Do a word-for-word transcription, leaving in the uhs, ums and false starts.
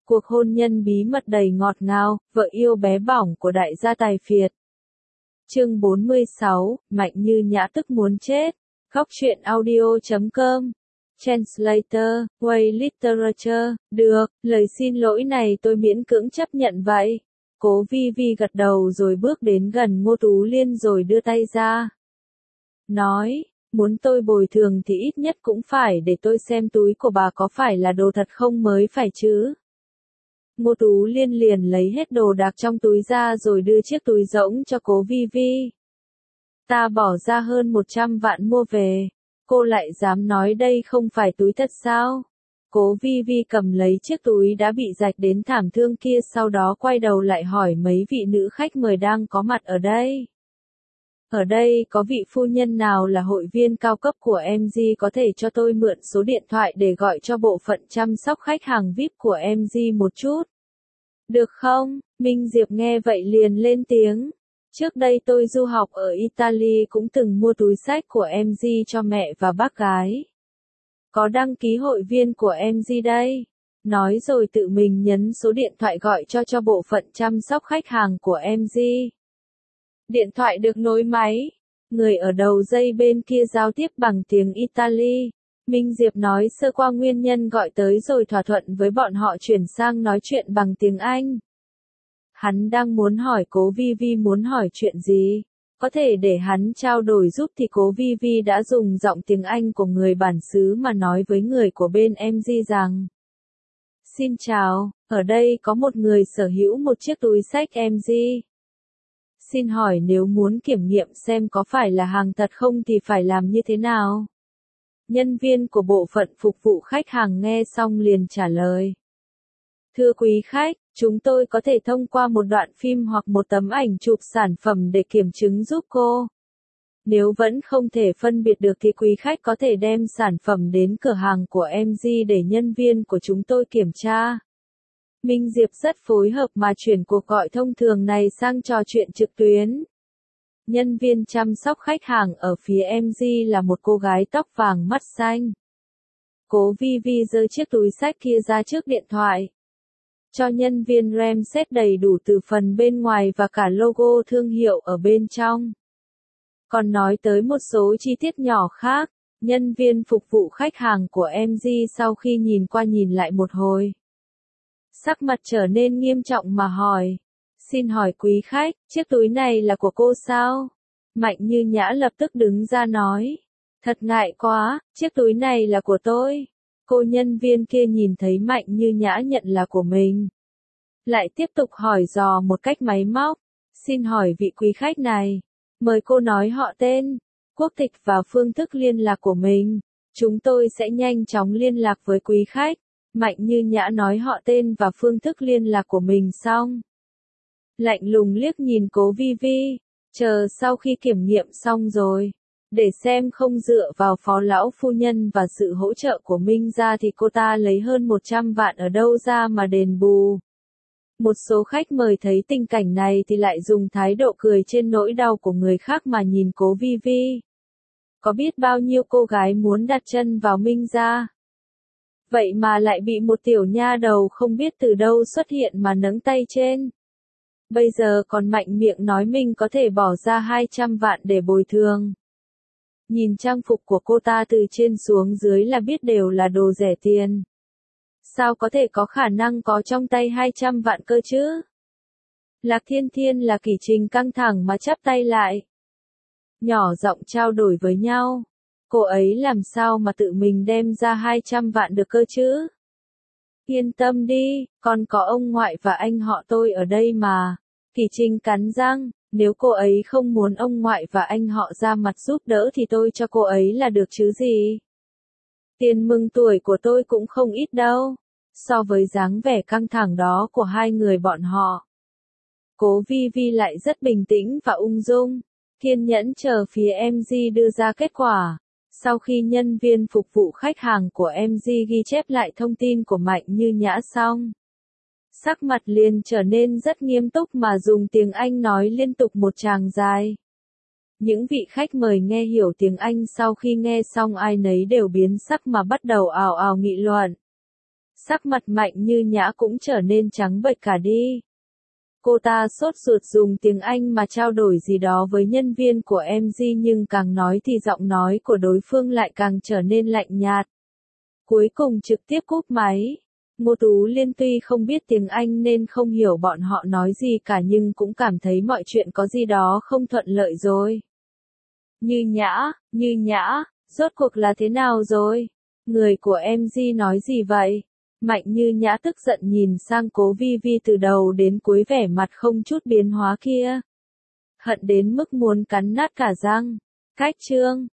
Cuộc hôn nhân bí mật đầy ngọt ngào, vợ yêu bé bỏng của đại gia tài phiệt. Chương bốn mươi sáu, Mạnh Như Nhã tức muốn chết. Góc truyện audio chấm com. Translator, Way Literature. Được, lời xin lỗi này tôi miễn cưỡng chấp nhận vậy. Cố Vi Vi gật đầu rồi bước đến gần Ngô Tú Liên rồi đưa tay ra. Nói, muốn tôi bồi thường thì ít nhất cũng phải để tôi xem túi của bà có phải là đồ thật không mới phải chứ. Ngô Tú Liên liền lấy hết đồ đạc trong túi ra rồi đưa chiếc túi rỗng cho Cố Vi Vi. Ta bỏ ra hơn một trăm vạn mua về, cô lại dám nói đây không phải túi thật sao? Cố Vi Vi cầm lấy chiếc túi đã bị rạch đến thảm thương kia, sau đó quay đầu lại hỏi mấy vị nữ khách mời đang có mặt ở đây. Ở đây có vị phu nhân nào là hội viên cao cấp của em giê có thể cho tôi mượn số điện thoại để gọi cho bộ phận chăm sóc khách hàng vi ai pi của em giê một chút? Được không? Minh Diệp nghe vậy liền lên tiếng. Trước đây tôi du học ở Italy cũng từng mua túi xách của em giê cho mẹ và bác gái. Có đăng ký hội viên của em giê đây. Nói rồi tự mình nhấn số điện thoại gọi cho cho bộ phận chăm sóc khách hàng của em giê. Điện thoại được nối máy. Người ở đầu dây bên kia giao tiếp bằng tiếng Italy. Minh Diệp nói sơ qua nguyên nhân gọi tới rồi thỏa thuận với bọn họ chuyển sang nói chuyện bằng tiếng Anh. Hắn đang muốn hỏi Cố Vi Vi muốn hỏi chuyện gì. Có thể để hắn trao đổi giúp thì Cố Vi Vi đã dùng giọng tiếng Anh của người bản xứ mà nói với người của bên em giê rằng. Xin chào, ở đây có một người sở hữu một chiếc túi xách em giê. Xin hỏi nếu muốn kiểm nghiệm xem có phải là hàng thật không thì phải làm như thế nào? Nhân viên của bộ phận phục vụ khách hàng nghe xong liền trả lời. Thưa quý khách, chúng tôi có thể thông qua một đoạn phim hoặc một tấm ảnh chụp sản phẩm để kiểm chứng giúp cô. Nếu vẫn không thể phân biệt được thì quý khách có thể đem sản phẩm đến cửa hàng của em giê để nhân viên của chúng tôi kiểm tra. Minh Diệp rất phối hợp mà chuyển cuộc gọi thông thường này sang trò chuyện trực tuyến. Nhân viên chăm sóc khách hàng ở phía em giê là một cô gái tóc vàng mắt xanh. Cố Vi Vi giơ chiếc túi xách kia ra trước điện thoại. Cho nhân viên rem xét đầy đủ từ phần bên ngoài và cả logo thương hiệu ở bên trong. Còn nói tới một số chi tiết nhỏ khác, nhân viên phục vụ khách hàng của em giê sau khi nhìn qua nhìn lại một hồi. Sắc mặt trở nên nghiêm trọng mà hỏi. Xin hỏi quý khách, chiếc túi này là của cô sao? Mạnh Như Nhã lập tức đứng ra nói. Thật ngại quá, chiếc túi này là của tôi. Cô nhân viên kia nhìn thấy Mạnh Như Nhã nhận là của mình. Lại tiếp tục hỏi dò một cách máy móc. Xin hỏi vị quý khách này. Mời cô nói họ tên, quốc tịch và phương thức liên lạc của mình. Chúng tôi sẽ nhanh chóng liên lạc với quý khách. Mạnh Như Nhã nói họ tên và phương thức liên lạc của mình xong. Lạnh lùng liếc nhìn Cố Vi Vi, chờ sau khi kiểm nghiệm xong rồi, để xem không dựa vào phó lão phu nhân và sự hỗ trợ của Minh ra thì cô ta lấy hơn một trăm vạn ở đâu ra mà đền bù. Một số khách mời thấy tình cảnh này thì lại dùng thái độ cười trên nỗi đau của người khác mà nhìn Cố Vi Vi. Có biết bao nhiêu cô gái muốn đặt chân vào Minh ra. Vậy mà lại bị một tiểu nha đầu không biết từ đâu xuất hiện mà nâng tay trên. Bây giờ còn mạnh miệng nói mình có thể bỏ ra hai trăm vạn để bồi thường. Nhìn trang phục của cô ta từ trên xuống dưới là biết đều là đồ rẻ tiền. Sao có thể có khả năng có trong tay hai trăm vạn cơ chứ? Lạc Thiên Thiên là Kỷ Trình căng thẳng mà chắp tay lại. Nhỏ giọng trao đổi với nhau. Cô ấy làm sao mà tự mình đem ra hai trăm vạn được cơ chứ? Yên tâm đi, còn có ông ngoại và anh họ tôi ở đây mà. Kỷ Trình cắn răng, nếu cô ấy không muốn ông ngoại và anh họ ra mặt giúp đỡ thì tôi cho cô ấy là được chứ gì. Tiền mừng tuổi của tôi cũng không ít đâu. So với dáng vẻ căng thẳng đó của hai người bọn họ. Cố Vi Vi lại rất bình tĩnh và ung dung, kiên nhẫn chờ phía em giê đưa ra kết quả. Sau khi nhân viên phục vụ khách hàng của em giê ghi chép lại thông tin của Mạnh Như Nhã xong, sắc mặt liền trở nên rất nghiêm túc mà dùng tiếng Anh nói liên tục một tràng dài. Những vị khách mời nghe hiểu tiếng Anh sau khi nghe xong ai nấy đều biến sắc mà bắt đầu ào ào nghị luận. Sắc mặt Mạnh Như Nhã cũng trở nên trắng bệch cả đi. Cô ta sốt ruột dùng tiếng Anh mà trao đổi gì đó với nhân viên của em giê nhưng càng nói thì giọng nói của đối phương lại càng trở nên lạnh nhạt. Cuối cùng trực tiếp cúp máy. Ngô Tú Liên tuy không biết tiếng Anh nên không hiểu bọn họ nói gì cả nhưng cũng cảm thấy mọi chuyện có gì đó không thuận lợi rồi. Như Nhã, Như Nhã, rốt cuộc là thế nào rồi? Người của em giê nói gì vậy? Mạnh Như Nhã tức giận nhìn sang Cố Vi Vi từ đầu đến cuối vẻ mặt không chút biến hóa kia. Hận đến mức muốn cắn nát cả răng. Cách chương